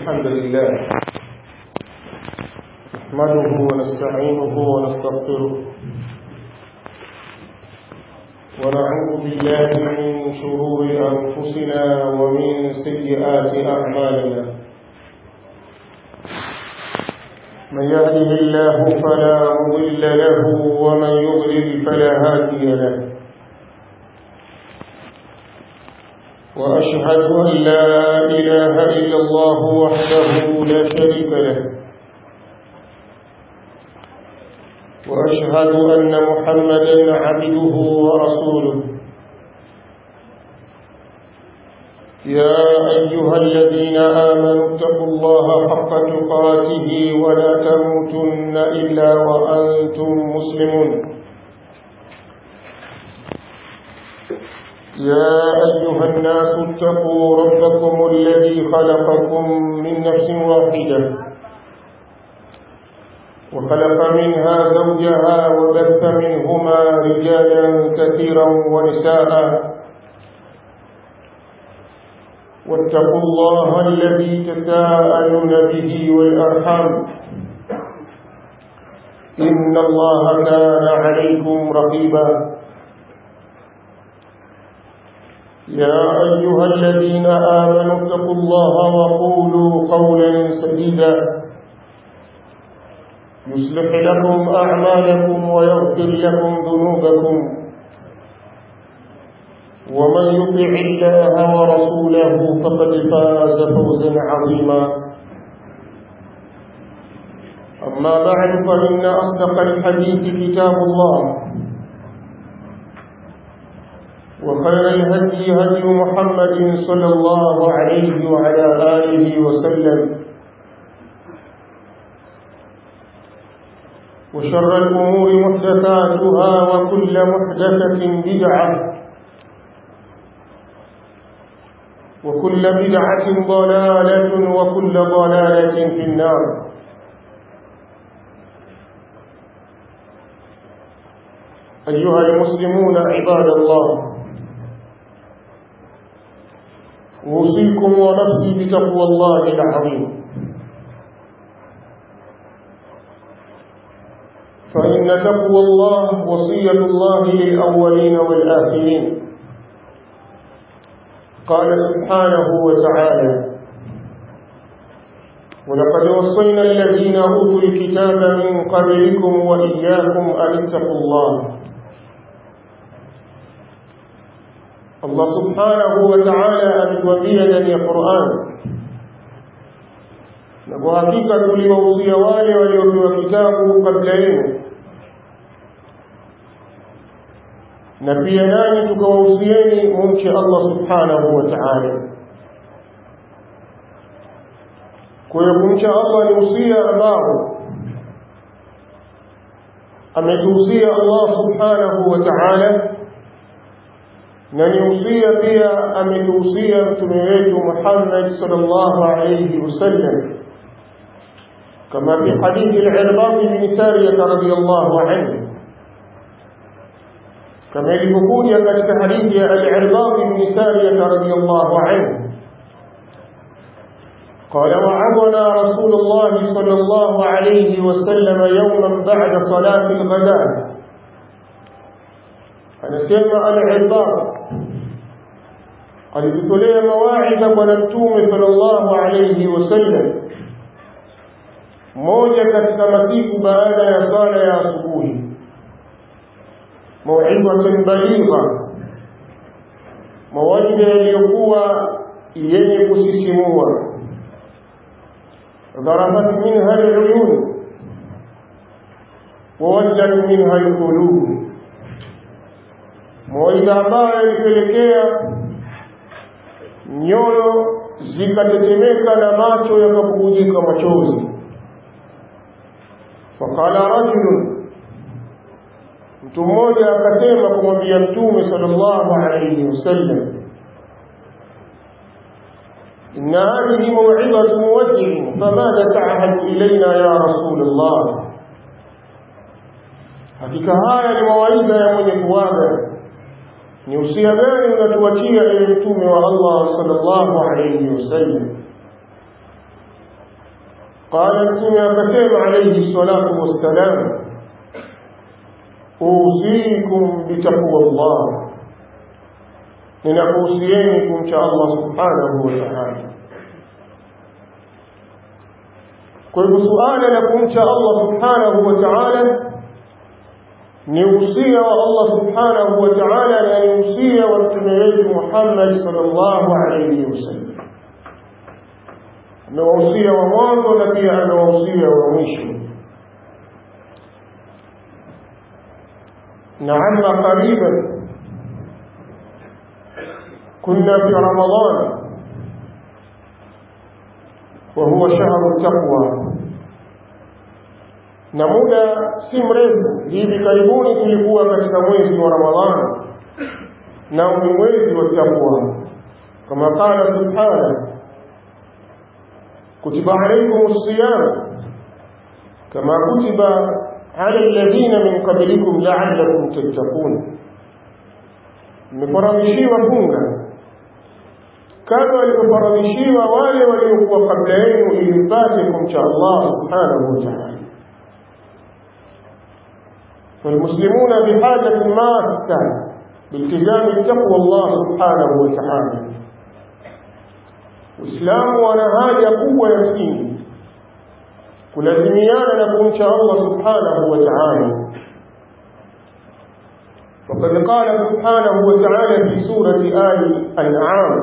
الحمد لله نحمده ونستعينه ونستغفره ونعوذ بالله من شرور أنفسنا ومن سيئات أعمالنا من يهده الله فلا مضل له ومن يضلل فلا هادي له وأشهد أن لا إله إلا الله وحده لا شريك له وأشهد أن محمدا عبده ورسوله يا أيها الذين آمنوا اتقوا الله حق تقاته ولا تموتن إلا وأنتم مسلمون يا أيها الناس اتقوا ربكم الذي خلقكم من نفس واحدة وخلق منها زوجها وبث منهما رجالا كثيرا ونساء واتقوا الله الذي تساءلون به والأرحام إن الله كان عليكم رقيبا يا أيها الذين آمنوا اتقوا الله وقولوا قولا سديدا يصلح لكم أعمالكم ويغفر لكم ذنوبكم ومن يطع الله ورسوله فقد فاز فوزا عظيما أما بعد فإن أصدق الحديث كتاب الله وخير الهدي هدي محمد صلى الله عليه وعلى آله وسلم وشر الأمور محدثاتها وكل محدثة بدعة وكل بدعة ضلالة وكل ضلالة في النار أيها المسلمون عباد الله أوصيكم ونفسي بتقوى الله العظيم فإن تقوى الله وصية الله للأولين والآخرين قال سبحانه وتعالى ولقد وصينا الذين أوتوا الكتاب من قبلكم وإياكم أن اتقوا الله Allah subhanahu wa ta'ala ametuambia ndani ya Qur'an, na kwa hakika tuliwahusia wale waliopewa kitabu kabla yenu, na pia nani tukawahusieni mumche Allah subhanahu wa ta'ala. Kwa hiyo kumcha Allah ni usia ambao ametuhusia Allah subhanahu wa ta'ala, na ni usia pia ametuhusia mtume wetu Muhammad sallallahu alayhi wasallam kama fi hadithi al-Irbad bin Sariyah radhiyallahu anhu, kama ilivyokuja katika hadithi ya al-Irbad bin Sariyah radhiyallahu anhu قال وعظنا رسول الله صلى الله عليه وسلم يوما بعد صلاة الغداء. anasema al-Irbad alitolea mawaidha bwana mtume sallallahu alayhi wasallam moja katika masiku baada ya sala ya asubuhi, mawaidha baligha, mawaidha yaliyokuwa yenye kusisimua. ضربت منها العيون ووجلت منها القلوب, mawaidha ambayo ilipelekea nyoyo zikatetemeka na macho yakabubujika machozi. Faqala rajulun, mtu mmoja akasema kumwambia mtume sallallahu alayhi wasallam, inna hadhihi maw'idatu muwajjih famadha ta'ahadu ilayna ya rasul Allah, hakika haya ni mawaidha ya mwenye kuaga, ni usia gani unatuachia ewe mtume wa Allah sallallahu alayhi wasallam? قال متوم akasema عليه الصلاة والسلام أوصيكم بتقوى الله ninakuhusieni kumcha Allah subhanahu wa ta'ala. Kwa hivyo suala la kumcha Allah subhanahu wa ta'ala ni usia wa Allah subhanahu wa ta'ala na ni usia wa mtume wetu Muhammad sallallahu alayhi wasallam. Amewahusia wa mwanzo na pia amewahusia wa mwisho. نعم قريبا كنا في رمضان وهو شهر التقوى na muda si mrefu hivi karibuni tulikuwa katika mwezi wa Ramadhani na ni mwezi wa taqwa kama qala subhanahu kutiba alaykumus siyam kama kutiba ala alladhina min qablikum la'allakum tattaqun mmefaradhishiwa funga kama walivyofaradhishiwa wale waliokuwa kabla yenu ili mpate kumcha Allah subhanahu wa ta'ala. فالمسلمون بحاجة ماسة بالتزام تقوى الله سبحانه وتعالى. الإسلام وانا حاجة قوة يمسين kulazimiana na kumcha Allah subhanahu wa ta'ala. وقد قال سبحانه وتعالى في سورة آل الأنعام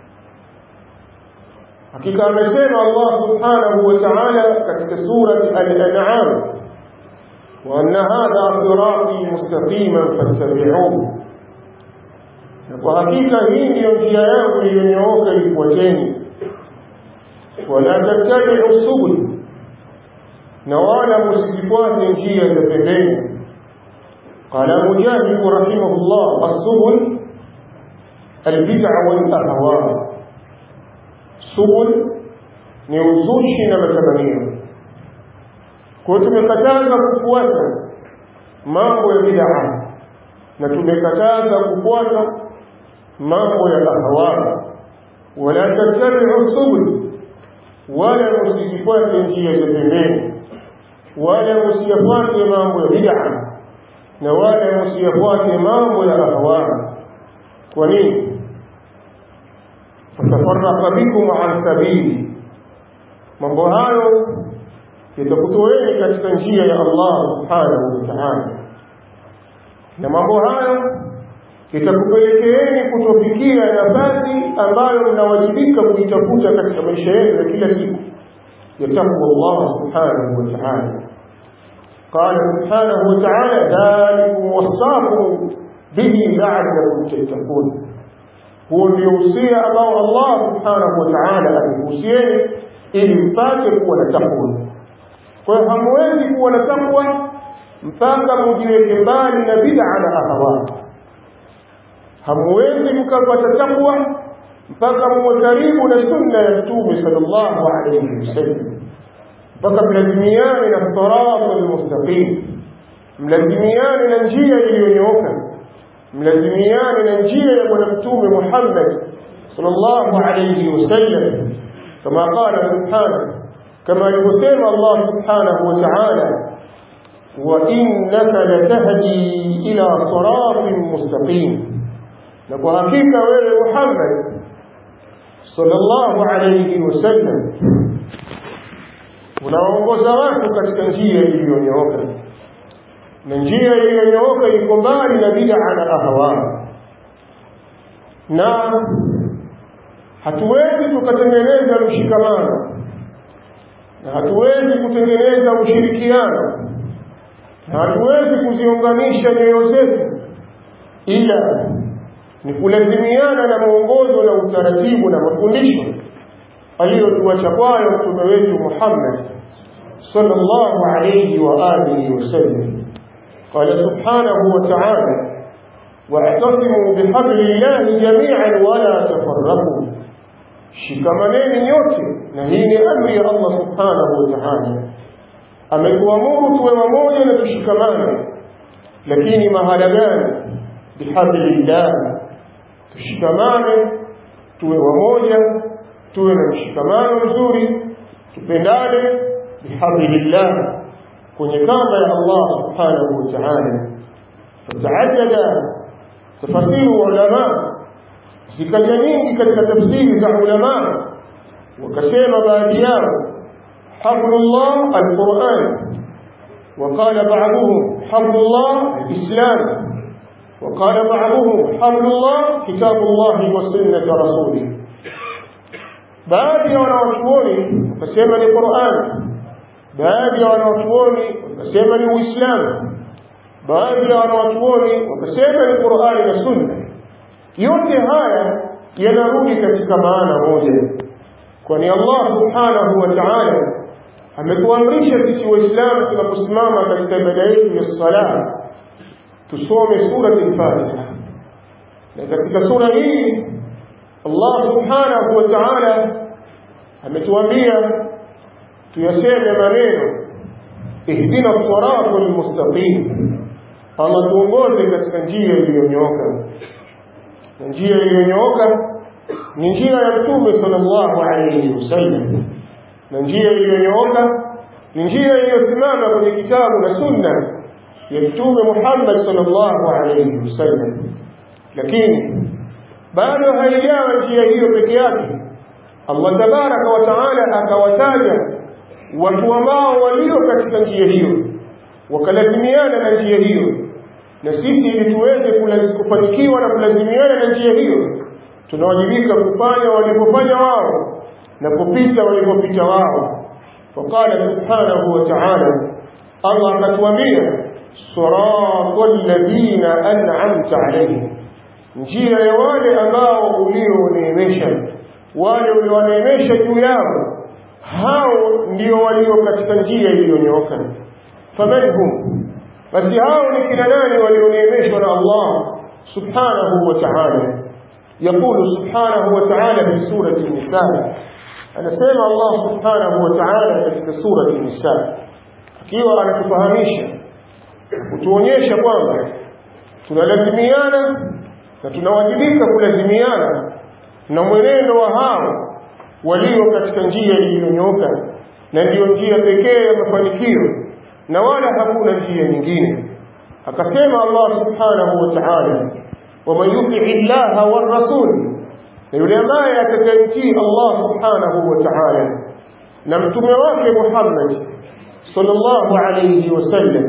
hakika amesema Allah subhanahu wa ta'ala katika surati al-an'am wa anna hadha sirati mustaqiman fattabi'uhu na kwa hakika hii ndiyo njia yangu iliyonyooka ifuateni wala tattabi'u subul na wala msifuate njia za pembeni. Qala Mujahid rahimahullah as-subul al-bid'a wal ahwa subul ni uzushi na matamanio. Kwa tumekataza kufuata mambo ya bid'a na tumekataza kufuata mambo ya ahwa wala tattabi'u subul wala msifuate njia za pembeni wala msifuate mambo ya bid'a na wala msifuate mambo ya ahwa. Kwa nini? fatafarraqa bikum an sabili, mambo hayo yatakutoeni katika njia ya Allah subhanahu wa ta'ala, na mambo hayo yatakupelekeeni kutofikia nafasi ambayo mnawajibika kuitafuta katika maisha yenu ya kila siku ya taqwa Allah subhanahu wa ta'ala. قال سبحانه وتعالى ذلكم وصاكم به لعلكم تتقون. هو اليوصية أمام الله سبحانه وتعالى اليوصية ili mpate kuwa na takwa. Kwa hiyo hamwezi kuwa na takwa mpaka mjiweke mbali na bid'a na ahwa. Hamwezi mkapata takwa mpaka muwe karibu na sunna ya Mtume sallallahu alayhi wasallam, mpaka mlazimiane na siratal mustaqim, mlazimiane na njia iliyonyooka, mlazimiane na njia ya Bwana Mtume Muhammad sallallahu alayhi wasallam, kama qala subhanahu, kama alivyosema Allah subhanahu wa ta'ala, wa innaka latahdi ila siratin mustaqim, na kwa hakika wewe Muhammad sallallahu alayhi wasallam unaongoza watu katika njia iliyonyooka, na njia iliyonyooka iko mbali na bid'a na ahwa. Na hatuwezi tukatengeneza mshikamano, na hatuwezi kutengeneza ushirikiano, na hatuwezi kuziunganisha nyoyo zetu ila ni kulazimiana na mwongozo na utaratibu na mafundisho aliyotuacha kwayo mtume wetu Muhammad sallallahu alayhi wa alihi wasallam. Qala subhanahu wa ta'ala wa'tasimu bihablillahi jami'an wa la tafarraqu, shikamaneni nyote, na hii ni amri ya Allah subhanahu wa ta'ala. Ametuamuru tuwe pamoja na tushikamane, lakini mahala gani? Bihablillah, tushikamane, tuwe pamoja, tuwe na mshikamano mzuri, tupendane, bihablillah, kwenye kamba ya Allah subhanahu wa ta'ala. Fataaddada tafasiru ulama, zikaja nyingi katika tafsiri za ulama. Wakasema baadhi yao hablullah alquran, وقال بعضهم حبل الله الإسلام، وقال بعضهم حبل الله كتاب الله وسنة رسوله. baadhi ya wanawachuoni wakasema ni Qur'an, baadhi ya wanawachuoni wakasema ni Uislamu, baadhi ya wanawachuoni wakasema ni Qur'an na Sunna. Yote haya yanarudi katika maana moja, kwani Allah subhanahu wa ta'ala ametuamrisha sisi Waislamu tunaposimama katika ibada yetu ya sala tusome sura al-Fatiha. Na katika sura hii Allah subhanahu wa ta'ala ametuambia tuyaseme maneno ihdina siratal mustaqim, Allah tuongoze katika njia iliyonyooka. Na njia iliyonyooka ni njia ya Mtume sallallahu alayhi wasallam, na njia iliyonyooka ni njia iliyosimama kwenye kitabu na sunna ya Mtume Muhammad sallallahu alayhi wasallam. Lakini bado haijawa njia hiyo peke yake. Allah tabaraka wa taala akawataja watu ambao walio katika njia hiyo, wakalazimiana na njia hiyo. Na sisi ili tuweze kufanikiwa na kulazimiana na njia hiyo, tunawajibika kufanya walipofanya wao na kupita walipopita wao. Faqala subhanahu wa ta'ala, Allah akatuambia siratal ladina an'amta alayhim, njia ya wale ambao ulioneemesha, wale ulioneemesha juu yao, hao ndio walio katika njia iliyonyooka. Famanhum, basi hao ni kina nani walioneemeshwa na Allah subhanahu wa ta'ala? يقول سبحانه وتعالى في سورة النساء، anasema Allah subhanahu wa ta'ala katika sura an-Nisa, akiwa anatufahamisha kutuonyesha kwamba tunalazimiana na tunawajibika kulazimiana na mwenendo wa hao walio katika njia iliyonyooka, na ndiyo njia pekee ya mafanikio na wala hakuna njia nyingine. Akasema Allah subhanahu wa ta'ala, ومن يطع الله والرسول، yule ambaye atakayetii Allah subhanahu wa ta'ala na mtume wake Muhammad sallallahu alayhi wasallam,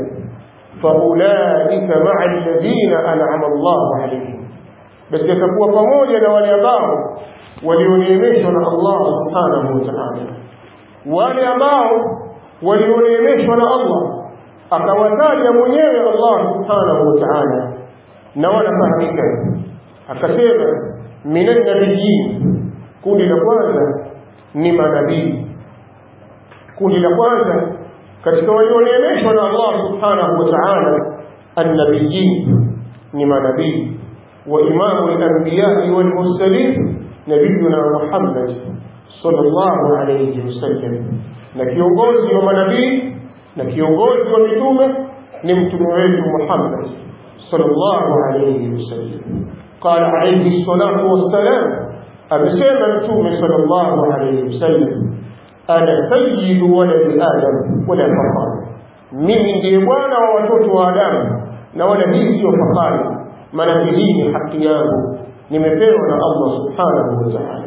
faulaika ma'a alladhina an'ama Allahu alayhim, basi atakuwa pamoja na wale ambao walioneemeshwa na Allah subhanahu wa ta'ala. Wale ambao walioneemeshwa na Allah akawataja mwenyewe Allah subhanahu wa ta'ala na wanafahamika. Akasema minan nabiyyin, kundi la kwanza ni manabii. Kundi la kwanza katika walioneemeshwa na Allah subhanahu wa ta'ala, an-nabiyyin, ni manabii. Wa imamu al-anbiya'i wal mursalin nabiyuna Muhammad sallallahu alayhi wasallam, na kiongozi wa manabii na kiongozi wa mitume ni mtume wetu Muhammad sallallahu alayhi wasallam. قال عليه الصلاة والسلام، أبسم متوم صلى الله عليه وسلم، أنا سيد ولد آدم ولا فخر، mimi ndiye bwana wa watoto wa Adamu na wala mimi sio fahari, maana hii ni haki yangu nimepewa na Allah subhanahu wa ta'ala.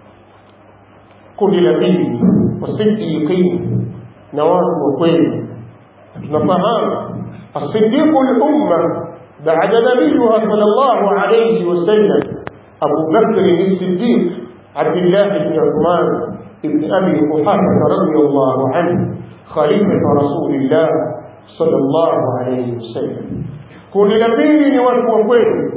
Kundi la pili wasiddiqin, na watu wa kweli. Tunafahamu as-siddiq al-umma بعد نبيها صلى الله عليه وسلم أبو بكر الصديق عبد الله بن عثمان بن أبي قحافة رضي الله عنه خليفة رسول الله صلى الله عليه وسلم. كل نبي ni watu wa kweli,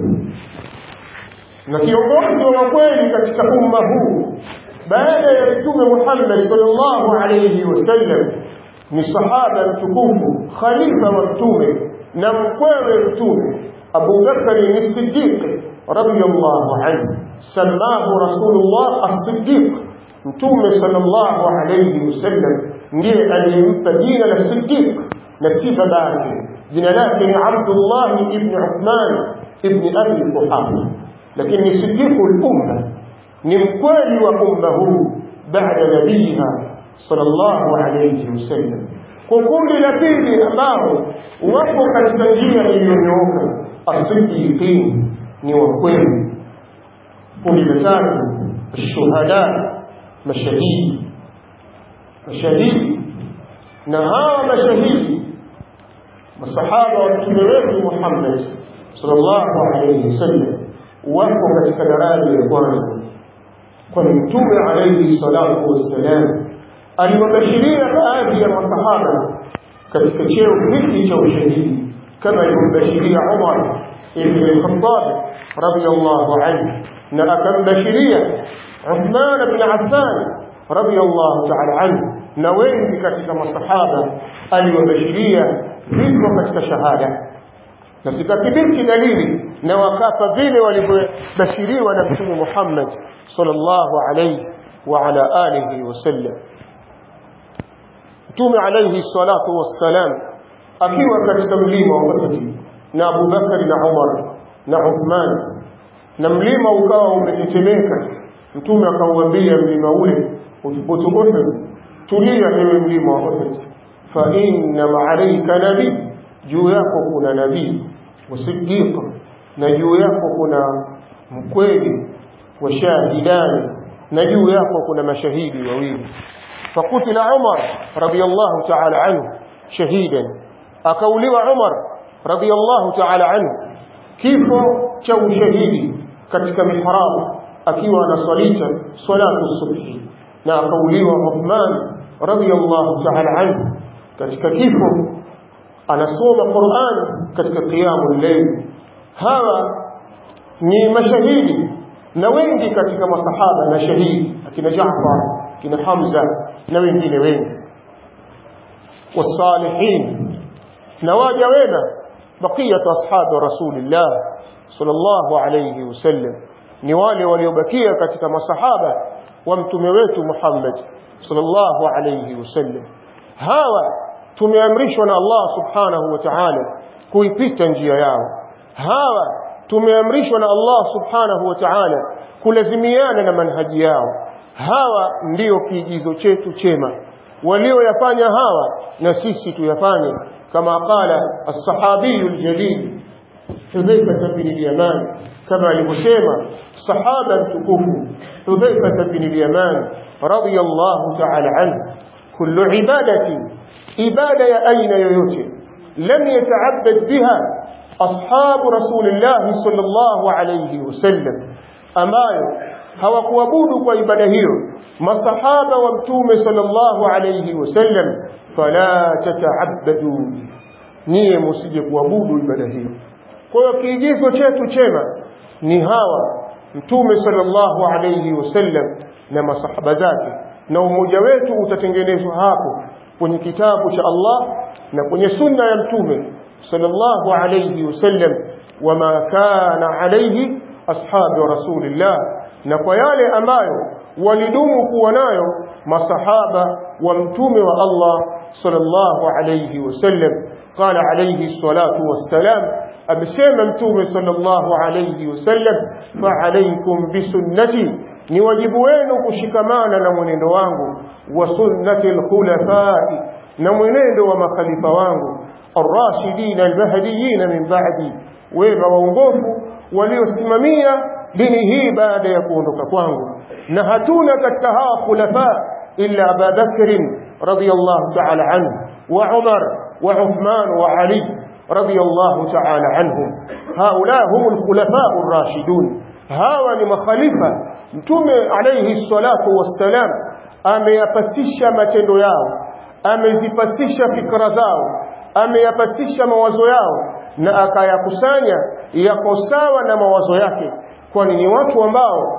na kiongozi wa kweli katika umma huu baada ya Mtume Muhammad sallallahu alayhi wasallam ni sahaba mtukufu, khalifa wa Mtume na mkwewe Mtume Abu Bakr as-Siddiq radiyallahu anhu, samahu Rasulullah as-Siddiq. Mtume sallallahu alayhi wasallam ndiye aliyempa jina la Siddiq na si babake. Jina lake ni Abdullah ibn Uthman ibn Abi Quhafa, lakini Siddiq al-umma, ni mkweli wa umma huu baada nabiha sallallahu alayhi wasallam. Kwa kundi la pili ambao wapo katika njia iliyonyooka, as-siddiqin, ni wa kweli. Kundi la tatu, ash-shuhada, mashahidi. Mashahidi, na hawa mashahidi masahaba wa mtume wetu Muhammad sallallahu alayhi wasallam wapo katika daraja ya kwanza, kwa mtume alayhi salatu wassalam aliwabashiria baadhi ya masahaba katika cheo hiki cha ushahidi, kama alivyobashiria Umar ibn al-Khattab radiyallahu anhu, na akambashiria Uthman ibn Affan radiyallahu ta'ala anhu, na wengi katika masahaba aliwabashiria vifo katika shahada, na zikathibiti dalili na wakafa vile walivyobashiriwa na Mtume Muhammad sallallahu alayhi wa ala alihi wasallam. Mtume alayhi salatu wassalam akiwa katika mlima wa Uhud na Abu Bakar na Umar na Uthman, na mlima ukawa umetetemeka, Mtume akamwambia mlima ule usipotokoka, tulia ewe mlima wa Uhud, fa inna ma'alayka nabii, juu yako kuna nabii, wa siddiq, na juu yako kuna mkweli, wa shahidani, na juu yako kuna mashahidi wawili. فقتل عمر رضي الله تعالى عنه شهيدا، أكولي عمر رضي الله تعالى عنه كيف شو شهيدي كتك محراب أكيو أنا صليتا صلاة الصبح، نا أكولي عثمان رضي الله تعالى عنه كتك كيف أنا صوم القرآن كتك قيام الليل. هذا ni mashahidi na wengi katika masahaba na shahidi akina Jaafar, akina Hamza na wengine wengi. Wasalihin, na waja wema, baqiyatu ashabi rasulillah sallallahu alayhi wasallam, ni wale waliobakia katika masahaba wa mtume wetu Muhammad sallallahu alayhi wasallam. Hawa tumeamrishwa na Allah subhanahu wa ta'ala kuipita njia yao. Hawa tumeamrishwa na Allah subhanahu wa ta'ala kulazimiana na manhaji yao. Hawa ndio kiigizo chetu chema, walioyafanya hawa na sisi tuyafanye, kama qala as-sahabiyu al-jalil Hudhayfa bin al-Yaman, kama alivyosema sahaba mtukufu Hudhayfa bin al-Yaman radiyallahu ta'ala anhu, kullu ibadati, ibada ya aina yoyote, lam yata'abbad biha ashabu rasulillah sallallahu alayhi wasallam, ambayo hawakuabudu kwa ibada hiyo masahaba wa mtume sallallahu alayhi wasallam, fala tata'abbadu, niye msije kuabudu ibada hiyo. Kwa hiyo kiigizo chetu chema ni hawa mtume sallallahu alayhi wasallam na masahaba zake, na umoja wetu utatengenezwa hapo kwenye kitabu cha Allah na kwenye sunna ya mtume sallallahu alayhi wasallam, wama kana alayhi ashabu rasulillah, na kwa yale ambayo walidumu kuwa nayo masahaba wa mtume wa Allah sallallahu alayhi wasallam. Qala alayhi salatu wassalam, amesema mtume sallallahu alayhi wasallam, fa alaykum bisunnati, ni wajibu wenu kushikamana na mwenendo wangu, wa sunnati al-khulafai, na mwenendo wa makhalifa wangu, ar-rashidin al-mahdiyyin min ba'di, wema waongofu waliosimamia dini hii baada ya kuondoka kwangu. Na hatuna katika hawa khulafa illa Abu Bakr radiyallahu ta'ala anhu, wa Umar wa Uthman wa Ali radiyallahu ta'ala anhum. Haula humul khulafa ar-rashidun, hawa ni makhalifa mtume alayhi salatu wassalam ameyapasisha matendo yao, amezipasisha fikra zao, ameyapasisha mawazo yao, na akayakusanya yako sawa na mawazo yake, kwani ni watu ambao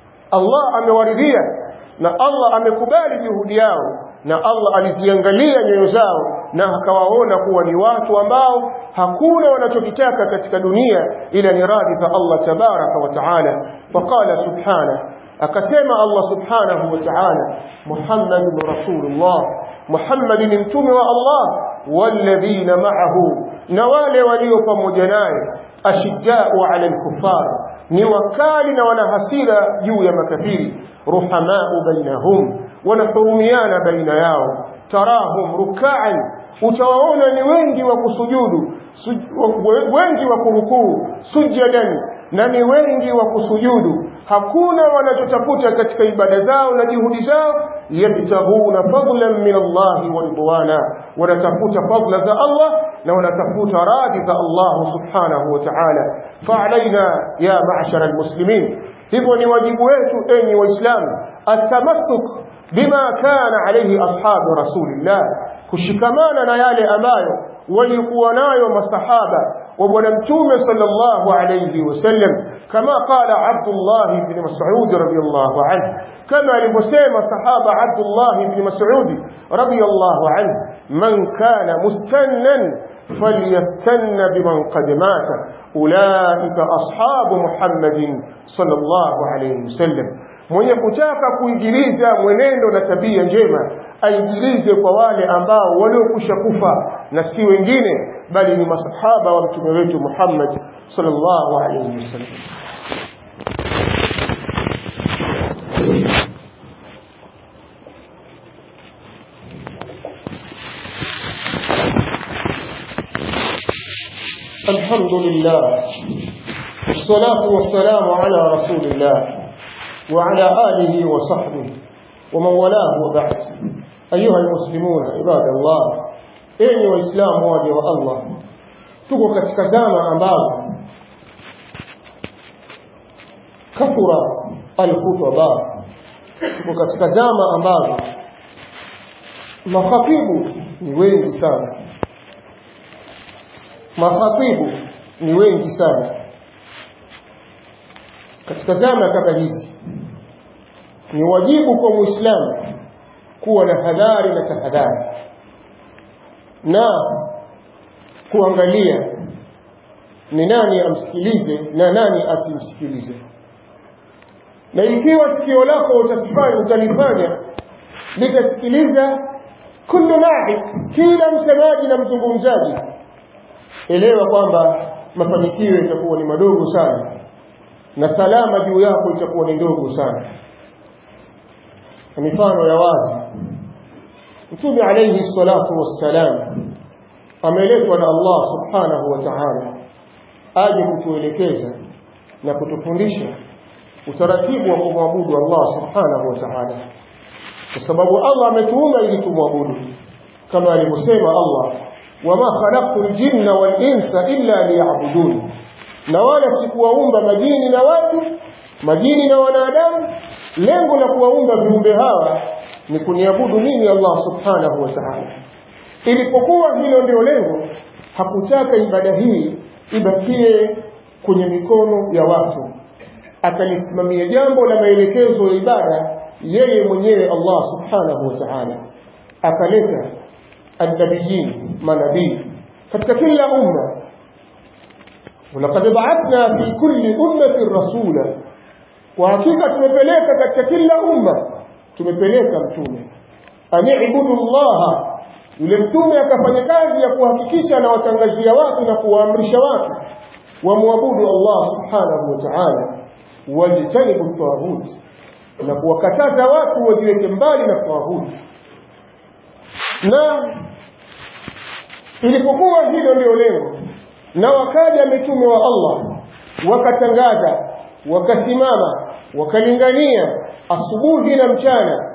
Allah amewaridhia na Allah amekubali juhudi yao, na Allah aliziangalia nyoyo zao na akawaona kuwa ni watu ambao hakuna wanachokitaka katika dunia ila ni radhi za Allah tabaraka wa taala. Faqala subhanahu, akasema Allah subhanahu wa ta'ala, Muhammadun rasulullah, Muhammad ni mtume wa Allah, walladhina ma'ahu, na wale walio pamoja naye, ashidda'u 'ala al-kuffar, ni wakali na wana hasira juu ya makafiri, ruhamau bainahum, wanahurumiana baina yao. Tarahum ruk'an, utawaona ni wengi wa kusujudu, wengi wa kurukuu, sujadan, na ni wengi wa kusujudu. Hakuna wanachotafuta katika ibada zao na juhudi zao, yabtaghuna fadlan min Allah wa ridwana, wanatafuta fadla za Allah na wanatafuta radhi za Allah subhanahu wa ta'ala. Fa'alaina ya ma'shara almuslimin, hivyo ni wajibu wetu enyi waislamu, atamassuk bima kana alayhi ashabu rasulillah, kushikamana na yale ambayo walikuwa nayo masahaba wa bwana mtume sallallahu alayhi wasallam, kama qala Abdullah ibn Mas'ud radiyallahu anhu, kama alivyosema sahaba Abdullah ibn Mas'ud radiyallahu anhu, man kana mustannan falyastanna biman qad mata ulaika ashabu Muhammadin sallallahu alayhi wasallam. Mwenye kutaka kuigiliza mwenendo na tabia njema aigilize kwa wale ambao waliokwisha kufa, na si wengine bali ni masahaba wa mtume wetu Muhammad sallallahu alayhi wasallam. Alhamdulillah, wassalatu wassalamu ala rasulillah وعلى آله وصحبه ومن والاه وبعد. أيها المسلمون عباد الله، إني وإسلام واجه الله. tuko katika zama ambazo kathura al-khutaba, tuko katika zama ambazo makhatibu ni wengi sana, makhatibu ni wengi sana. Katika zama kama hizi ni wajibu kwa Muislamu kuwa na hadhari na tahadhari na kuangalia ni nani amsikilize na nani asimsikilize. Na ikiwa sikio lako utalifanya litasikiliza kullu nahi, kila msemaji na mzungumzaji, elewa kwamba mafanikio yatakuwa ni madogo sana na salama juu yako itakuwa ni ndogo sana. Mifano ya wazi, Mtume alayhi salatu wassalam ameletwa na Allah subhanahu wa ta'ala aje kutuelekeza na kutufundisha utaratibu wa kumwabudu Allah subhanahu wa ta'ala, kwa sababu Allah ametuumba ili tumwabudu, kama alivyosema Allah, wama khalaqtul jinna wal insa illa liya'budun, na wala sikuwaumba majini na watu, majini na wanadamu, lengo la kuwaumba viumbe hawa ni kuniabudu mimi Allah subhanahu wa ta'ala. Ilipokuwa hilo ndio lengo, hakutaka ibada hii ibakie kwenye mikono ya watu, akalisimamia jambo la maelekezo ya ibada yeye mwenyewe Allah subhanahu wa ta'ala. Akaleta an-nabiyyin, manabii katika kila umma. ولقد بعثنا في كل أمة رسولا, kwa hakika tumepeleka katika kila umma, tumepeleka mtume. Ani'budu Allah, yule mtume akafanya kazi ya kuhakikisha na watangazia watu na kuwaamrisha watu wamwabudu Allah subhanahu wa ta'ala, wajitanibu tawaghut, na kuwakataza watu wajiweke mbali na tawaghut. Na ilipokuwa hilo ndio lengo, na wakaja mitume wa Allah wakatangaza, wakasimama, wakalingania asubuhi na mchana,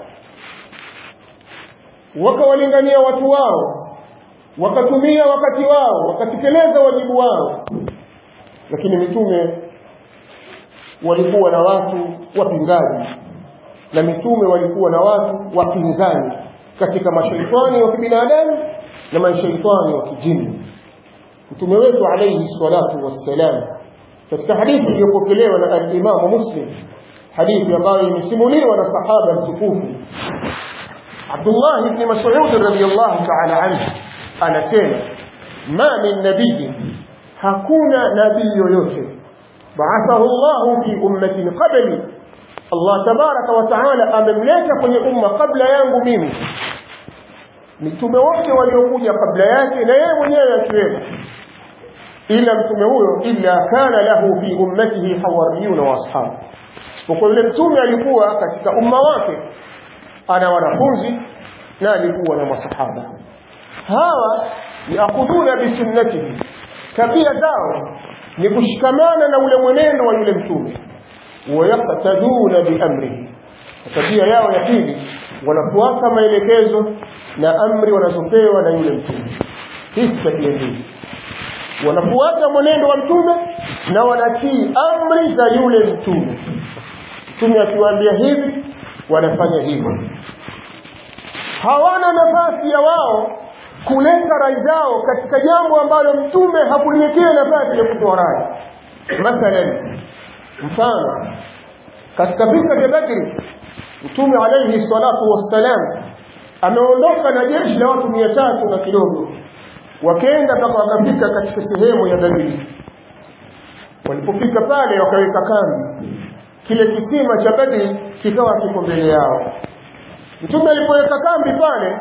wakawalingania watu wao, wakatumia wakati wao, wakatekeleza wajibu wao. Lakini mitume walikuwa na watu wapingaji, na mitume walikuwa na watu wapinzani katika mashaitani wa kibinadamu na mashaitani wa kijini. Mtume wetu alayhi salatu wassalam katika hadithi iliyopokelewa na al-Imam Muslim, hadithi ambayo imesimuliwa na sahaba mtukufu Abdullah ibn Mas'ud radhiyallahu ta'ala anhu, anasema ma min nabiyyin, hakuna nabii yoyote ba'athahu Allah fi ummatin qabli, Allah tabaraka wa ta'ala amemleta kwenye umma kabla yangu mimi, mitume wote waliokuja kabla yake na yeye mwenyewe akiwemo, ila mtume huyo illa kana lahu fi ummatihi hawariyun wa ashab, kwa yule mtume alikuwa katika umma wake ana wanafunzi na alikuwa na masahaba. Hawa yakhudhuna bisunnatihi, tabia zao ni kushikamana na ule mwenendo wa yule mtume, wayaqtaduna biamrihi, tabia yao ya pili wanafuata maelekezo na amri wanazopewa na yule mtume. Hizi tabia mbili, wanafuata mwenendo wa mtume na wanatii amri za yule mtume. Mtume akiwaambia hivi wanafanya hivyo. Hawana nafasi ya wao kuleta rai zao katika jambo ambalo mtume hakuliwekea nafasi ya kutoa rai. Mathalan, mfano katika vita vya Badri, mtume alayhi salatu wassalam ameondoka na jeshi la watu 300 na kidogo, wakaenda mpaka wakafika katika sehemu ya Badri. Walipofika pale wakaweka kambi, kile kisima cha Badri kikawa kiko mbele yao. Mtume alipoweka kambi pale,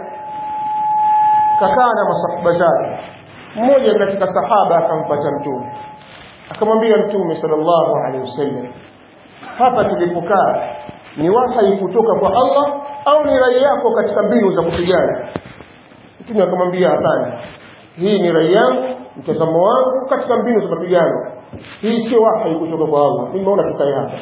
kakaa na masahaba zake. Mmoja katika sahaba akampata mtume, akamwambia mtume sallallahu alaihi wasallam, hapa tulipokaa ni wahi kutoka kwa Allah au ni rai yako katika mbinu za kupigana? Mtume akamwambia hapana, hii ni rai yangu, mtazamo wangu katika mbinu za mapigano, hii sio wahi kutoka kwa Allah, mimi naona tukae hapa.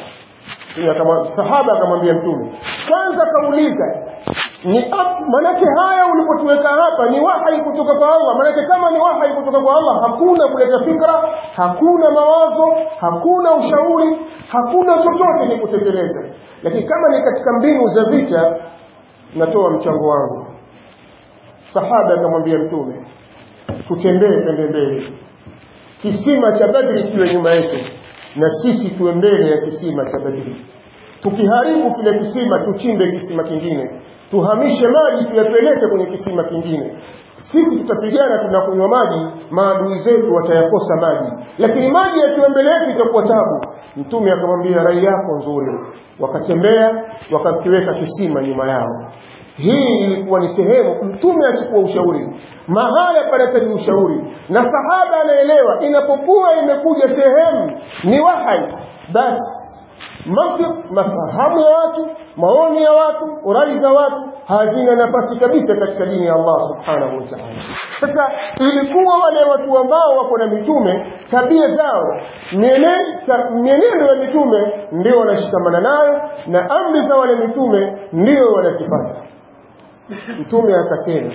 Sahaba akamwambia mtume, kwanza kauliza ni manake haya ulipotuweka hapa ni wahi kutoka kwa Allah? Manake kama ni wahi kutoka kwa Allah, hakuna kuleta fikra, hakuna mawazo, hakuna ushauri, hakuna chochote ni kutekeleza. Lakini kama ni katika mbinu za vita, natoa mchango wangu. Sahaba akamwambia mtume, tutembee pende mbele, kisima cha Badri kiwe nyuma yetu na sisi tuwe mbele ya kisima cha Badri. Tukiharibu kile kisima, tuchimbe kisima kingine, tuhamishe maji tuyapeleke kwenye kisima kingine. Sisi tutapigana, tunakunywa maji, maadui zetu watayakosa maji, lakini maji yakiwa mbele yetu itakuwa tabu. Mtume akamwambia, rai yako nzuri. Wakatembea wakakiweka kisima nyuma yao. Hii ilikuwa ni sehemu mtume achukua ushauri mahala panahitaji ushauri, na sahaba anaelewa inapokuwa imekuja sehemu ni wahi, basi mafahamu ya watu, maoni ya watu, rai za watu hazina nafasi kabisa katika dini ya Allah subhanahu wa ta'ala. Sasa ilikuwa wale watu ambao wako na mitume, tabia zao, mienendo ya mitume ndio wanashikamana nayo, na amri za wale mitume ndio wanasifata. Mtume akasema,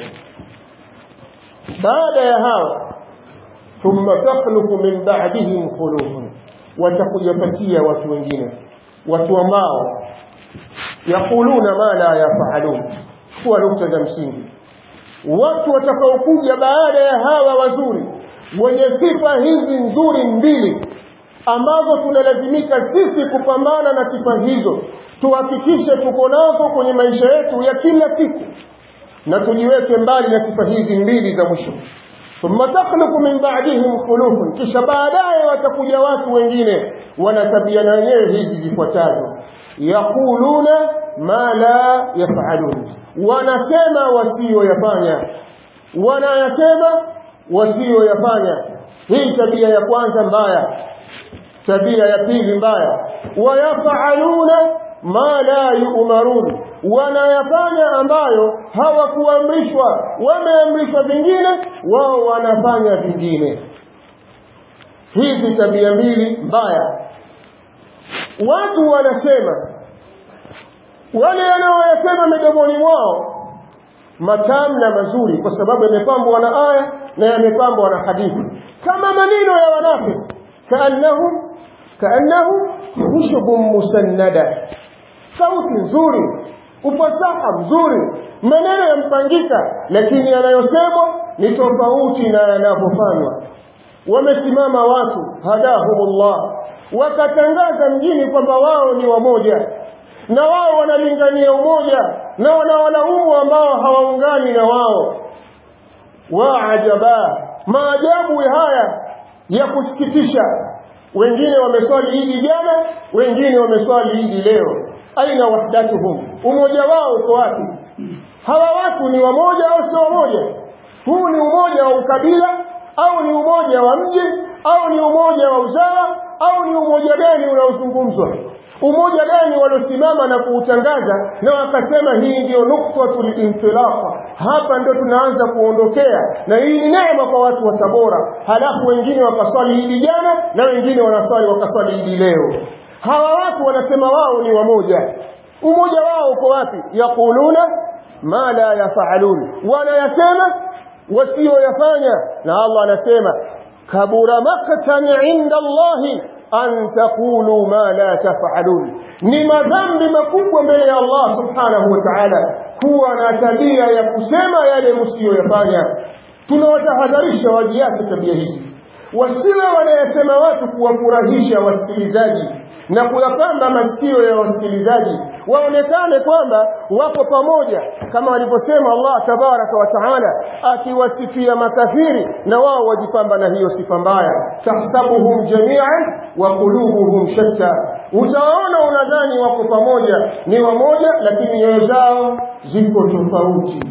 baada ya hao, thumma takhluqu min ba'dihim khulufun, watakujapatia watu wengine, watu ambao yakuluna ma la yafalun. Chukua nukta za msingi. Watu watakaokuja baada ya hawa wazuri, wenye sifa hizi nzuri mbili ambazo tunalazimika sisi kupambana na sifa hizo, tuhakikishe tuko nazo kwenye maisha yetu ya kila siku, na tujiweke mbali na sifa hizi mbili za mwisho. Thumma takhluqu min ba'dihim khulufun, kisha baadaye watakuja watu wengine wana tabia na wenyewe hizi zifuatazo. Yaquluna ma la yaf'alun, wanasema wasioyafanya, wanayasema wasioyafanya. Hii tabia ya kwanza mbaya. Tabia ya pili mbaya, wayaf'aluna ma la yu'marun, wanayafanya ambayo hawakuamrishwa, wameamrishwa vingine, wao wanafanya vingine. Hizi tabia mbili mbaya. Watu wanasema, wale wanaoyasema midomoni mwao matamu na mazuri, kwa sababu yamepambwa na aya na yamepambwa na hadithi, kama maneno ya wanafiki, kaannahu khushubun musannada, sauti nzuri, ufasaha mzuri, maneno yampangika, lakini yanayosemwa ni tofauti na yanapofanywa. Wamesimama watu hadahumullah, wakatangaza mjini kwamba wao ni wamoja, na wao wanalingania umoja, na wanawalaumu ambao hawaungani na wao. Waajaba, maajabu haya ya kusikitisha. Wengine wameswali Idi jana, wengine wameswali Idi leo. Aina wahdatuhum, umoja wao uko wapi? Hawa watu ni wamoja au sio wamoja? Huu ni umoja wa ukabila au ni umoja wa mji au ni umoja wa uzara au ni umoja gani unaozungumzwa? Umoja gani waliosimama na kuutangaza na wakasema hii ndio nuktatul intilaqa, hapa ndio tunaanza kuondokea na hii ni neema kwa watu wa Tabora, halafu wengine wakaswali Idi jana na wengine wakaswali Idi leo. Hawa watu wanasema wao ni wamoja. Umoja wao uko wapi? Yaquluna ma la yafalun, wanayasema wasiyoyafanya. Na Allah anasema kabura maqtan inda Allahi an taqulu ma la taf'alun, ni madhambi makubwa mbele ya Allah subhanahu wa ta'ala kuwa na tabia ya kusema yale msiyoyafanya. Tunawatahadharisha wajiache tabia hizi, wasiwe wanayasema watu kuwafurahisha wasikilizaji na kuyapamba masikio ya wasikilizaji, waonekane kwamba wako pamoja, kama alivyosema Allah tabaraka wa taala akiwasifia makafiri, na wao wajipamba na hiyo sifa mbaya. Tahsabuhum jami'an wa qulubuhum shatta, utaona unadhani wako pamoja, ni wamoja, lakini nyoyo zao ziko tofauti.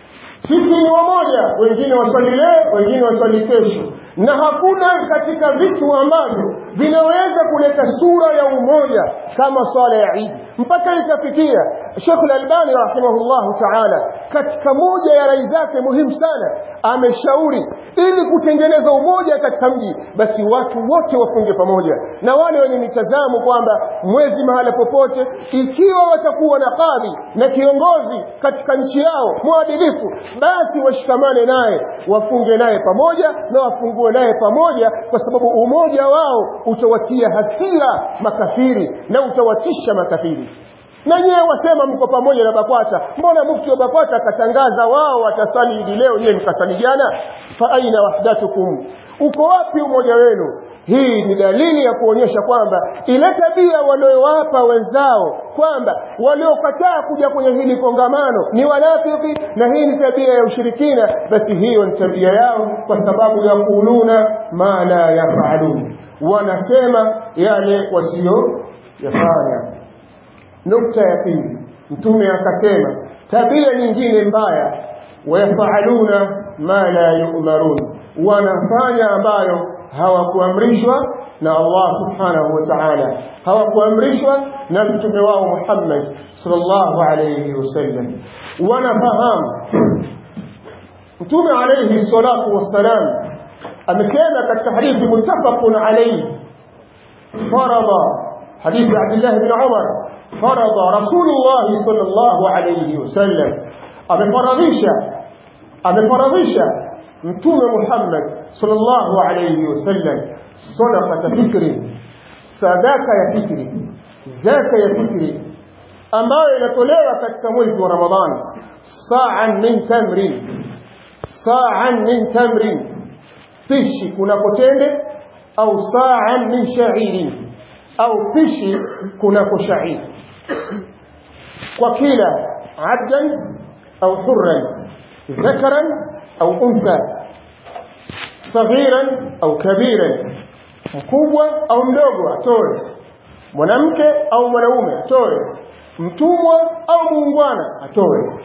Sisi ni wamoja, wengine waswali leo, wengine waswali kesho, na hakuna katika vitu ambavyo vinaweza kuleta sura ya umoja kama swala ya Eid, mpaka ikafikia Sheikh Al-Albani rahimahullahu ta'ala katika moja ya rai zake muhimu sana ameshauri ili kutengeneza umoja katika mji, basi watu wote wafunge pamoja, na wale wenye mitazamo kwamba mwezi mahala popote, ikiwa watakuwa na kadhi na kiongozi katika nchi yao mwadilifu, basi washikamane naye, wafunge naye pamoja na wafungue naye pamoja, kwa sababu umoja wao utawatia hasira makafiri na utawatisha makafiri. Na nyewe wasema mko pamoja na BAKWATA, mbona mufti wa BAKWATA akatangaza wao watasali Idi leo, nyewe mkasali jana? Fa aina wahdatukum, uko wapi umoja wenu? Hii ni dalili ya kuonyesha kwamba ile tabia waliowapa wenzao, kwamba waliokataa kuja kwenye hili kongamano ni wanafiki na hii ni tabia ya ushirikina, basi hiyo ni tabia yao, kwa sababu ya kuluna ma la yafalun, wanasema yale wasiyoyafanya. Nukta ya pili, Mtume akasema tabia nyingine mbaya, wayafaluna ma la yu'marun, wanafanya ambayo hawakuamrishwa na Allah subhanahu wa ta'ala, hawakuamrishwa na mtume wao Muhammad sallallahu alayhi wasallam. Wanafahamu Mtume alayhi salatu wassalam amesema katika hadithi muttafaqun alayhi, farada, hadithi Abdullah ibn Umar, farada Rasulullah sallallahu alayhi wasallam, amefaradhisha Mtume Muhammad sallallahu alayhi wasallam sadaqa fikri, sadaka ya fikri, zaka ya fikri, ambayo inatolewa katika mwezi wa Ramadhani. Sa'an min tamrin, pishi kunako tende, au sa'an min sha'irin, au pishi kunako sha'ir, kwa kila abdan au hurran, dhakaran au untha, saghiran au kabiran, mkubwa au mdogo atoe, mwanamke au mwanaume atoe, mtumwa au muungwana atoe.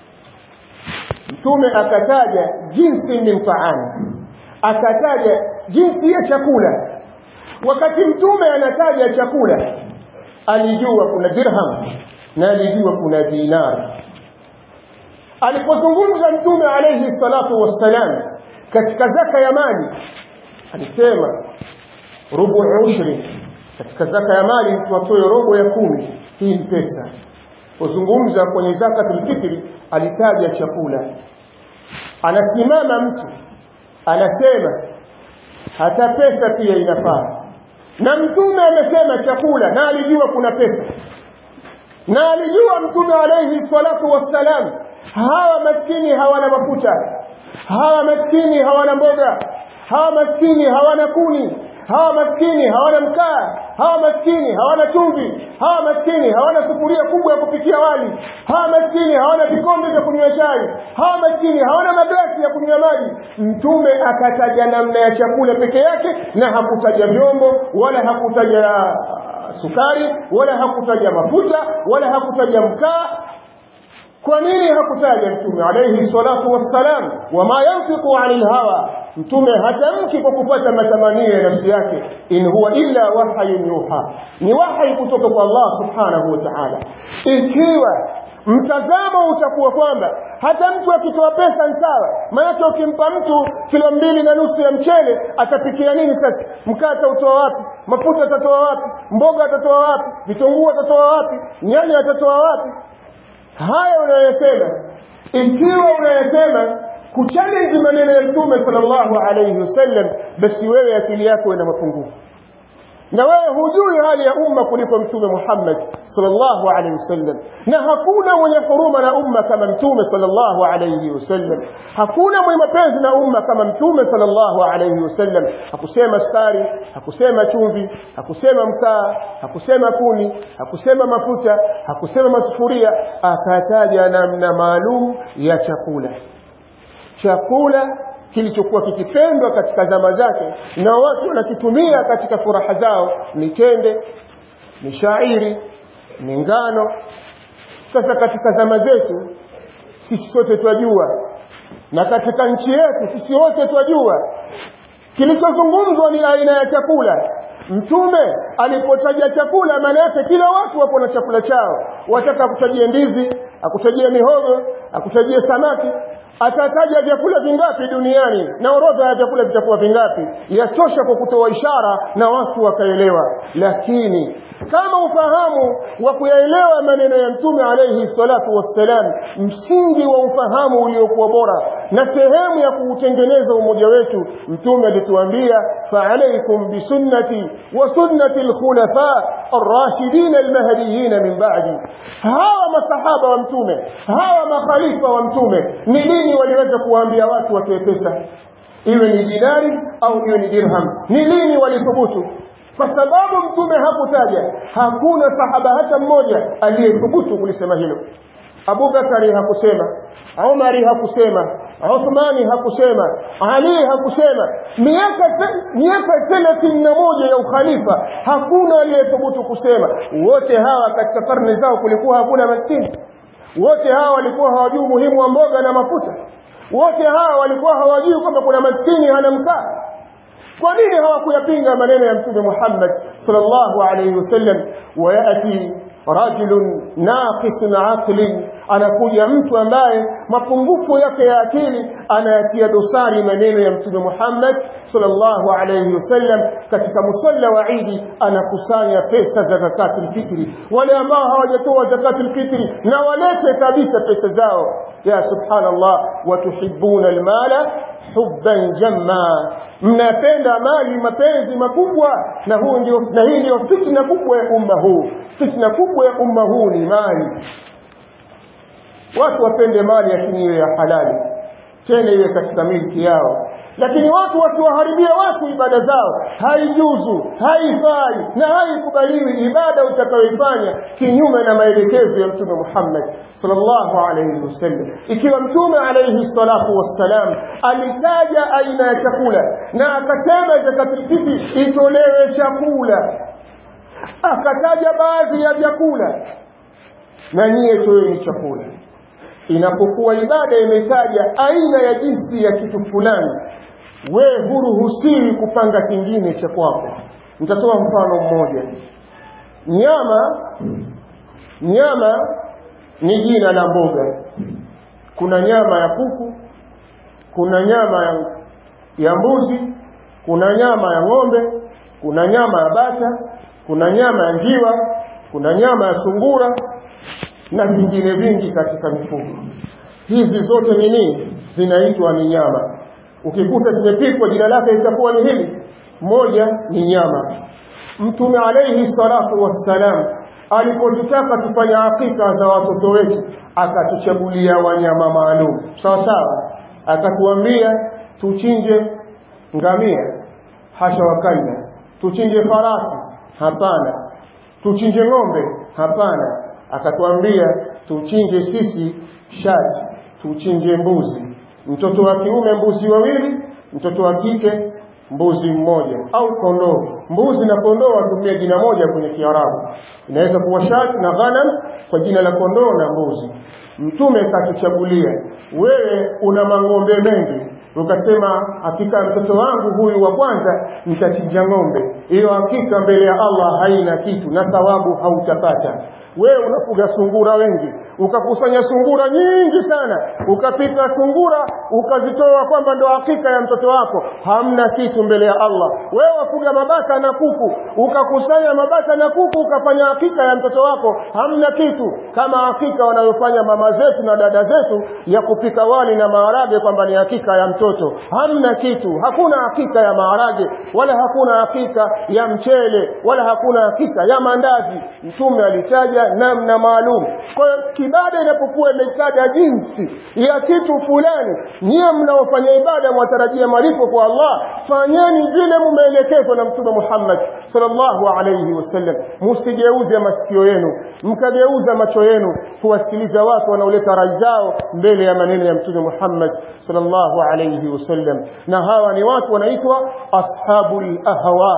Mtume akataja jinsi min ta'am, akataja jinsi ya chakula. Wakati Mtume anataja chakula, alijua kuna dirham na alijua kuna dinar. Alipozungumza Mtume alayhi salatu wassalam katika zaka ya mali, alisema rubu ushri, katika zaka ya mali mtu atoe robo ya 10, hii ni pesa. Kuzungumza kwenye zakatul fitri alitaja chakula. Anasimama mtu anasema hata pesa pia inafaa, na Mtume amesema chakula, na alijua kuna pesa, na alijua Mtume alayhi salatu wassalam hawa maskini hawana mafuta, hawa maskini hawana mboga, hawa maskini hawana kuni, hawa maskini hawana mkaa, hawa maskini hawana chumvi, hawa maskini hawana sufuria kubwa ya kupikia wali, hawa maskini hawana vikombe vya kunywa chai, hawa maskini hawana maglasi ya kunywa maji. Mtume akataja namna ya chakula peke yake, na hakutaja vyombo, wala hakutaja sukari, wala hakutaja mafuta, wala hakutaja mkaa. Kwa nini hakutaja mtume alayhi salatu wassalam? Wama yanfiqu 'anil hawa, mtume hatamki kwa kupata matamanio ya nafsi yake. In huwa illa wahyun yuha, ni wahi kutoka kwa Allah subhanahu wa ta'ala. Ikiwa mtazamo utakuwa kwamba hata mtu akitoa pesa ni sawa, maana ukimpa mtu kilo 2.5 ya mchele atapikia nini sasa? Mkate utoa wapi? Mafuta atatoa wapi? Mboga atatoa wapi? Vitunguu atatoa wapi? Nyanya atatoa wapi? Haya unayosema, ikiwa unayosema kuchallenge maneno ya Mtume sallallahu alayhi wasallam, basi wewe akili yako ina mapungufu, na wewe hujui hali ya umma kuliko Mtume Muhammad sallallahu alayhi wasallam. Na hakuna mwenye huruma na umma kama Mtume sallallahu alayhi wasallam, hakuna mwenye mapenzi na umma kama Mtume sallallahu alayhi wasallam. Hakusema sukari, hakusema chumvi, hakusema mkaa, hakusema kuni, hakusema mafuta, hakusema masufuria, akataja namna maalum ya chakula kilichokuwa kikipendwa katika zama zake na watu wanakitumia katika furaha zao, ni tende, ni shairi, ni ngano. Sasa katika zama zetu sisi sote twajua, na katika nchi yetu sisi wote twajua, kilichozungumzwa ni aina ya chakula. Mtume alipotaja chakula, maana yake kila watu wapo na chakula chao. Wataka kutajia ndizi, akutajia mihogo, akutajia samaki, atataja vyakula vingapi duniani na orodha ya vyakula vitakuwa vingapi, yatosha kwa kutoa ishara na watu wakaelewa. Lakini kama ufahamu wa kuyaelewa maneno ya Mtume alayhi salatu wassalam, msingi wa ufahamu uliokuwa bora na sehemu ya kuutengeneza umoja wetu, Mtume alituambia fa'alaykum bisunnati wa sunnati al-khulafa ar-rashidin al-mahdiyyin min ba'di. Hawa masahaba wa Mtume, hawa makhalifa wa Mtume, ni lini waliweza kuwaambia watu watoe pesa, iwe ni dinari au iwe ni dirham? Ni lini walithubutu? Kwa sababu Mtume hakutaja, hakuna sahaba hata mmoja aliyethubutu kulisema hilo. Abu Bakari hakusema, Umari hakusema, Uthmani hakusema, Ali hakusema. Miaka 31 ya ukhalifa hakuna aliyethubutu kusema. Wote hawa katika karne zao kulikuwa hakuna maskini. Wote hawa walikuwa hawajui muhimu wa mboga na mafuta. Wote hawa walikuwa hawajui kama kuna maskini hana mkaa. Kwa nini hawakuyapinga maneno ya Mtume Muhammad sallallahu alayhi wasallam? Wayati rajulun naqisun aqlin, anakuja mtu ambaye mapungufu yake ya akili anayatia dosari maneno ya Mtume Muhammad sallallahu alayhi wasallam. Katika musalla wa Eid anakusanya pesa za zakatul fitri. Wale ambao hawajatoa zakatul fitri na walete kabisa pesa zao. Ya subhanallah, watuhibbuna almala hubban jamma, mnapenda mali mapenzi makubwa. Na hii ndio fitna kubwa ya umma huu. Fitna kubwa ya umma huu ni mali. Watu wapende mali, lakini iwe ya halali, tena iwe katika milki yao. Lakini watu wasiwaharibia watu ibada zao. Haijuzu, haifai na haikubaliwi ibada utakayoifanya kinyume na maelekezo ya Mtume Muhammad sallallahu alayhi wasallam. Ikiwa Mtume alayhi salatu wassalam alitaja aina ya chakula na akasema zakatul fitri itolewe chakula, akataja baadhi ya vyakula, na nyie toeni chakula. Inapokuwa ibada imetaja aina ya jinsi ya kitu fulani, wewe huruhusiwi kupanga kingine cha kwako. Nitatoa mfano mmoja. Nyama ni jina la mboga. Kuna nyama ya kuku, kuna nyama ya mbuzi, kuna nyama ya ng'ombe, kuna nyama ya bata, kuna nyama ya njiwa, kuna nyama ya sungura na vingine vingi katika mifugo. Hizi zote ni nini? Zinaitwa ni nyama. Ukikuta zimepikwa jina lake itakuwa ni hili moja, ni nyama. Mtume alayhi salatu wassalam alipotaka tufanye hakika za watoto wetu akatuchagulia wanyama maalum, sawa sawa. Akatuambia tuchinje ngamia, hasha wakalla. Tuchinje farasi, hapana. Tuchinje ng'ombe, hapana. Akatuambia tuchinje sisi shati, tuchinje mbuzi. Mtoto wa kiume mbuzi wawili, mtoto wa kike mbuzi mmoja au kondoo. Mbuzi na kondoo watumia jina moja kwenye Kiarabu. Inaweza kuwa shat na ghanam kwa jina la kondoo na mbuzi. Mtume katuchagulia, wewe una mang'ombe mengi, ukasema hakika mtoto wangu huyu wa kwanza nitachinja ng'ombe. Hiyo hakika mbele ya Allah haina kitu na thawabu hautapata. Wewe unafuga sungura wengi, ukakusanya sungura nyingi sana, ukapika sungura ukazitoa kwamba ndo hakika ya mtoto wako, hamna kitu mbele ya Allah. Wewe wafuga mabata na kuku, ukakusanya mabata na kuku ukafanya hakika ya mtoto wako, hamna kitu kama hakika wanayofanya mama zetu na dada zetu ya kupika wali na maharage kwamba ni hakika ya mtoto. Hamna kitu, hakuna hakika ya maharage, wala hakuna hakika ya mchele, wala hakuna hakika ya mandazi. Mtume alitaja namna maalum. Kwa hiyo ibada inapokuwa imetaja jinsi ya kitu fulani, nyie mnaofanya ibada mwatarajia malipo kwa Allah, fanyeni vile mumeelekezwa na Mtume Muhammad sallallahu alayhi wasallam. Msigeuze masikio yenu, mkageuza macho yenu kuwasikiliza watu wanaoleta rai zao mbele ya maneno ya Mtume Muhammad sallallahu alayhi wasallam. Na hawa ni watu wanaitwa ashabul ahwa,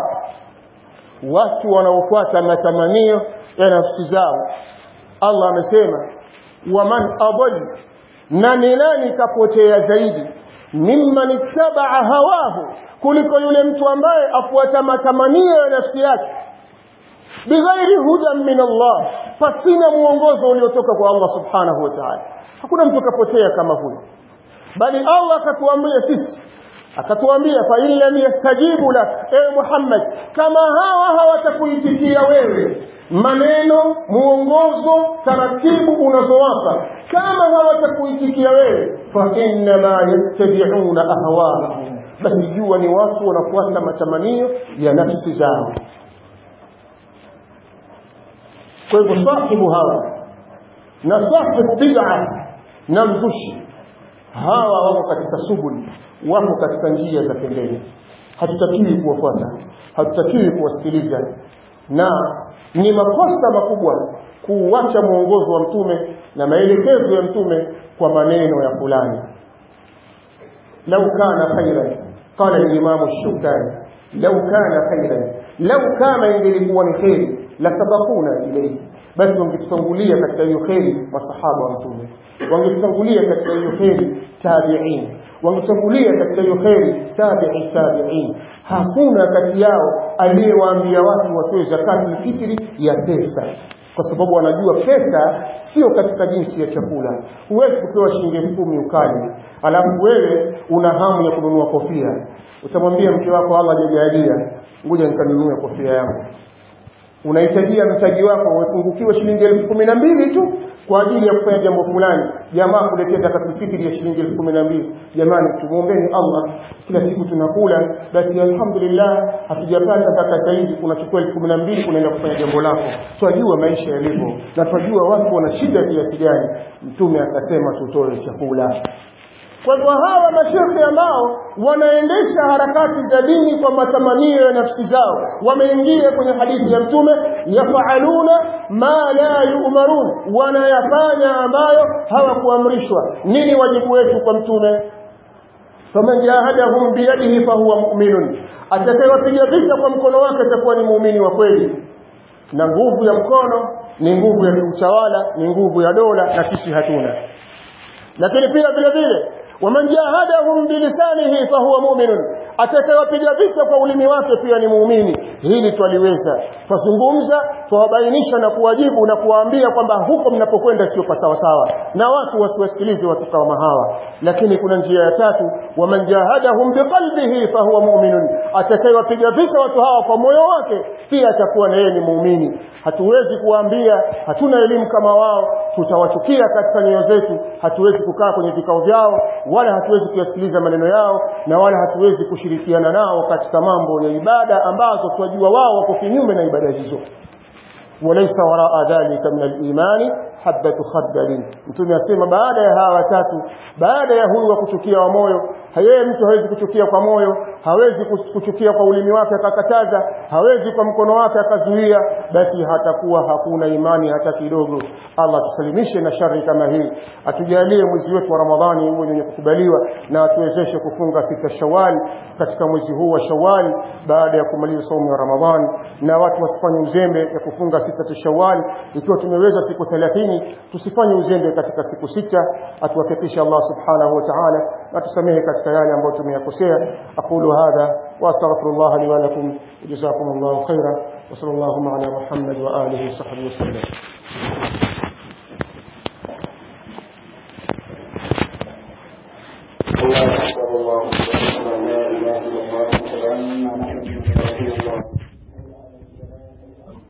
watu wanaofuata matamanio ya nafsi zao. Allah amesema waman adall, nani kapotea zaidi, mimman ittaba'a hawahu, kuliko yule mtu ambaye afuata matamanio ya nafsi yake, bighairi hudan min Allah, pasina muongozo uliotoka kwa Allah subhanahu wa ta'ala. Hakuna mtu kapotea kama huyo, bali Allah akatuambia sisi, akatuambia fa in lam yastajibu lak, Muhammad, kama hawa hawatakuitikia wewe maneno, muongozo, taratibu unazowapa, kama hawatakuitikia wewe, fa inna ma yattabi'una ahwaahum, basi jua ni watu wanafuata matamanio ya nafsi zao. Kwa hivyo sahibu hawa na sahibu bid'a na mzushi, hawa wako katika subuli, wako katika njia za pembeni. Hatutakiwi kuwafuata, hatutakiwi kuwasikiliza, na ni makosa makubwa kuacha muongozo wa Mtume na maelekezo ya Mtume kwa maneno ya fulani. Lau kana khairan, qala al-Imam ash-Shawkani, lau kana khairan, lau kama ingelikuwa ni kheri, la sabaquna ilayhi, basi wangetutangulia katika hiyo kheri masahaba wa Mtume, wangetutangulia katika hiyo kheri tabi'in, wangetangulia katika hiyo kheri tabi'in. Hakuna kati yao aliyewaambia watu watoe zakatul fitri ya pesa, kwa sababu wanajua pesa sio katika jinsi ya chakula. Huwezi kupewa shilingi 10 ukali alafu wewe una hamu ya kununua kofia, utamwambia mke wako Allah hajajalia, ngoja nikanunue kofia yangu. Unahitajia mtaji wako upungukiwe shilingi 12,000 tu kwa ajili ya kufanya jambo fulani, jamaa kuletea zakatul fitri ya shilingi 12,000. Jamani, tumuombeeni Allah, kila siku tunakula, basi alhamdulillah hatujapata mpaka saa hizi, unachukua 12,000 unaenda kufanya jambo lako. Tunajua maisha yalivyo na tunajua watu wana shida kiasi gani. Mtume akasema tutoe chakula. Kwa hivyo hawa mashehe ambao wanaendesha harakati za dini kwa matamanio ya nafsi zao, wameingia kwenye hadithi ya Mtume, yafaluna ma la yu'marun, wanayafanya ambayo hawakuamrishwa. Nini wajibu wetu kwa Mtume? faman jahadahum biyadihi fahuwa mu'minun, atakayewapiga vita kwa mkono wake atakuwa ni muumini wa kweli. Na nguvu ya mkono ni nguvu ya utawala, ni nguvu ya dola, na sisi hatuna. Lakini pia vile vile waman jahadahum bilisanihi fahuwa mu'minun, atakayewapiga vita kwa ulimi wake pia ni muumini. Hili twaliweza, twazungumza, twawabainisha na kuwajibu na kuwaambia kwamba huko mnapokwenda sio sawa sawa, na watu wasiwasikilize watu kama hawa. Lakini kuna njia ya tatu, waman jahadahum biqalbihi fahuwa mu'minun, atakayewapiga vita watu hawa kwa moyo wake pia atakuwa na yeye ni muumini. Hatuwezi kuwaambia, hatuna elimu kama wao, tutawachukia katika nyoyo zetu, hatuwezi kukaa kwenye vikao vyao, wala hatuwezi kuyasikiliza maneno yao, na wala hatuwezi kushirikiana nao katika mambo ya ibada ambazo tunajua wao wako kinyume na ibada hizo. walaysa waraa dhalika min al-imani habatu khardal. Mtume asema baada ya hawa watatu, baada ya huyu wa kuchukia wa moyo, yeye mtu hawezi kuchukia kwa moyo, hawezi kuchukia kwa ulimi wake akakataza, hawezi kwa mkono wake akazuia, basi hatakuwa hakuna imani hata kidogo. Allah tusalimishe na shari kama hii, atujalie mwezi wetu wa Ramadhani uwe wenye kukubaliwa, na atuwezeshe kufunga sita Shawwal katika mwezi huu wa Shawwal baada ya kumaliza saumu ya Ramadhani, na watu wasifanye uzembe ya kufunga sita Shawwal. Ikiwa tumeweza siku 30, tusifanye uzembe katika siku 6. Atuwafikishe Allah subhanahu wa ta'ala, na tusamehe katika yale ambayo tumeyakosea. Aqulu hadha wa astaghfirullah li wa lakum, jazakumullahu khairan, wa sallallahu ala Muhammad wa alihi wa sahbihi wasallam. الله أكبر الله أكبر لا إله إلا الله